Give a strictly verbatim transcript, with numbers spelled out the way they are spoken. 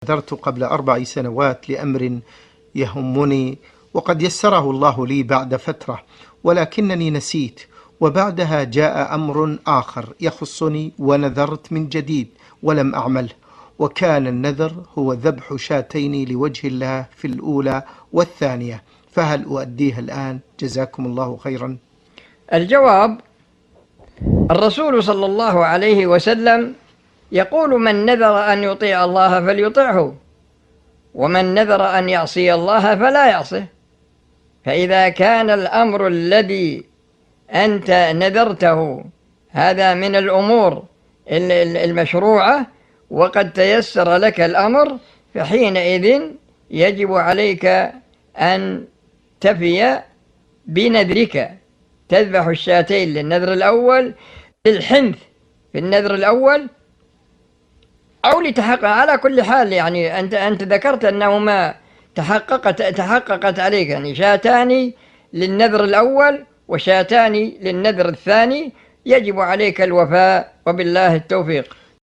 نذرت قبل أربع سنوات لأمر يهمني وقد يسره الله لي بعد فترة، ولكنني نسيت، وبعدها جاء أمر آخر يخصني ونذرت من جديد ولم أعمله، وكان النذر هو ذبح شاتين لوجه الله في الأولى والثانية، فهل أؤديها الآن؟ جزاكم الله خيرا. الجواب: الرسول صلى الله عليه وسلم يقول: من نذر أن يطيع الله فليطعه، ومن نذر أن يعصي الله فلا يعصه. فإذا كان الأمر الذي أنت نذرته هذا من الأمور المشروعة وقد تيسر لك الأمر، فحينئذ يجب عليك أن تفي بنذرك، تذبح الشاتين للنذر الأول، للحنث في النذر الأول، أو لتحقق. على كل حال يعني أنت أنت ذكرت أنهما تحققت تحققت عليك، يعني شاتان للنذر الأول وشاتان للنذر الثاني، يجب عليك الوفاء، وبالله التوفيق.